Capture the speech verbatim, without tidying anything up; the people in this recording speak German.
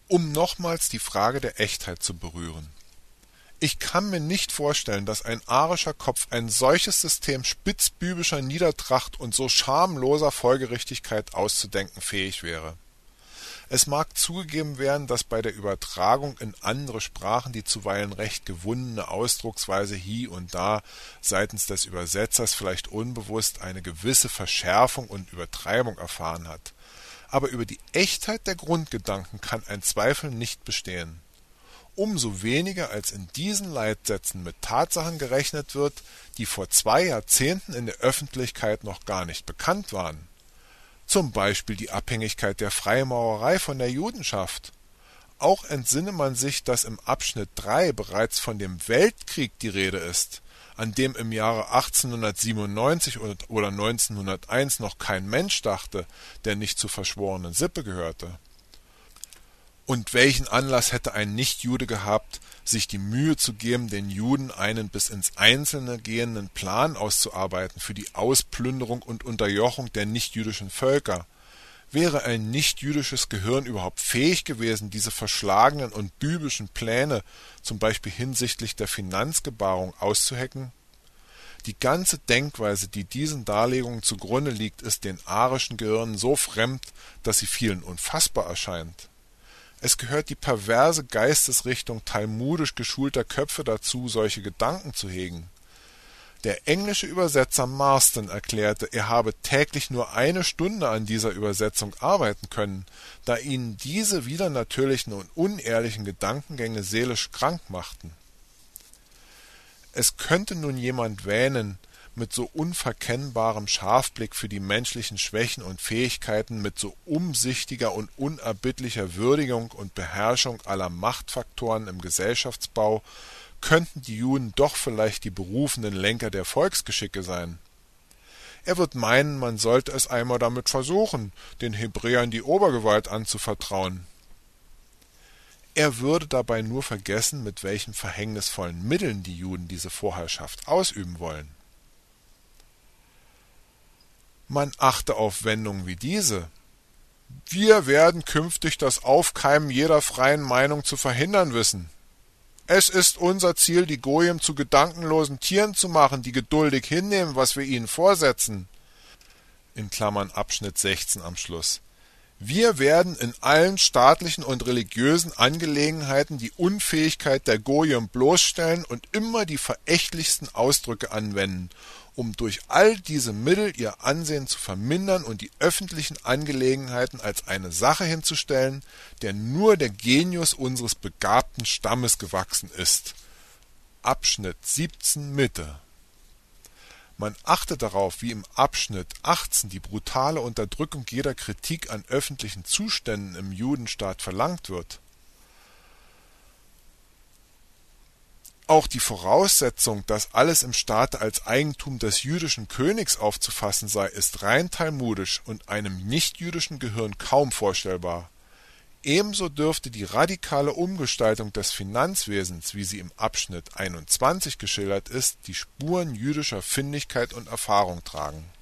Um nochmals die Frage der Echtheit zu berühren. Ich kann mir nicht vorstellen, dass ein arischer Kopf ein solches System spitzbübischer Niedertracht und so schamloser Folgerichtigkeit auszudenken fähig wäre. Es mag zugegeben werden, dass bei der Übertragung in andere Sprachen die zuweilen recht gewundene Ausdrucksweise hie und da seitens des Übersetzers vielleicht unbewusst eine gewisse Verschärfung und Übertreibung erfahren hat. Aber über die Echtheit der Grundgedanken kann ein Zweifel nicht bestehen. Umso weniger als in diesen Leitsätzen mit Tatsachen gerechnet wird, die vor zwei Jahrzehnten in der Öffentlichkeit noch gar nicht bekannt waren. Zum Beispiel die Abhängigkeit der Freimaurerei von der Judenschaft. Auch entsinne man sich, dass im Abschnitt drei bereits von dem Weltkrieg die Rede ist, an dem im Jahre achtzehnhundertsiebenundneunzig oder neunzehnhunderteins noch kein Mensch dachte, der nicht zur verschworenen Sippe gehörte. Und welchen Anlass hätte ein Nichtjude gehabt, sich die Mühe zu geben, den Juden einen bis ins Einzelne gehenden Plan auszuarbeiten für die Ausplünderung und Unterjochung der nichtjüdischen Völker? Wäre ein nichtjüdisches Gehirn überhaupt fähig gewesen, diese verschlagenen und bübischen Pläne, zum Beispiel hinsichtlich der Finanzgebarung, auszuhecken? Die ganze Denkweise, die diesen Darlegungen zugrunde liegt, ist den arischen Gehirnen so fremd, dass sie vielen unfassbar erscheint. Es gehört die perverse Geistesrichtung talmudisch geschulter Köpfe dazu, solche Gedanken zu hegen. Der englische Übersetzer Marston erklärte, er habe täglich nur eine Stunde an dieser Übersetzung arbeiten können, da ihn diese widernatürlichen und unehrlichen Gedankengänge seelisch krank machten. Es könnte nun jemand wähnen, mit so unverkennbarem Scharfblick für die menschlichen Schwächen und Fähigkeiten, mit so umsichtiger und unerbittlicher Würdigung und Beherrschung aller Machtfaktoren im Gesellschaftsbau, könnten die Juden doch vielleicht die berufenen Lenker der Volksgeschicke sein. Er wird meinen, man sollte es einmal damit versuchen, den Hebräern die Obergewalt anzuvertrauen. Er würde dabei nur vergessen, mit welchen verhängnisvollen Mitteln die Juden diese Vorherrschaft ausüben wollen. Man achte auf Wendungen wie diese. Wir werden künftig das Aufkeimen jeder freien Meinung zu verhindern wissen. Es ist unser Ziel, die Goyim zu gedankenlosen Tieren zu machen, die geduldig hinnehmen, was wir ihnen vorsetzen. In Klammern Abschnitt sechzehn am Schluss. Wir werden in allen staatlichen und religiösen Angelegenheiten die Unfähigkeit der Goyim bloßstellen und immer die verächtlichsten Ausdrücke anwenden, um durch all diese Mittel ihr Ansehen zu vermindern und die öffentlichen Angelegenheiten als eine Sache hinzustellen, der nur der Genius unseres begabten Stammes gewachsen ist. Abschnitt siebzehn Mitte. Man achte darauf, wie im Abschnitt achtzehn die brutale Unterdrückung jeder Kritik an öffentlichen Zuständen im Judenstaat verlangt wird. Auch die Voraussetzung, dass alles im Staate als Eigentum des jüdischen Königs aufzufassen sei, ist rein talmudisch und einem nichtjüdischen Gehirn kaum vorstellbar. Ebenso dürfte die radikale Umgestaltung des Finanzwesens, wie sie im Abschnitt einundzwanzig geschildert ist, die Spuren jüdischer Findigkeit und Erfahrung tragen.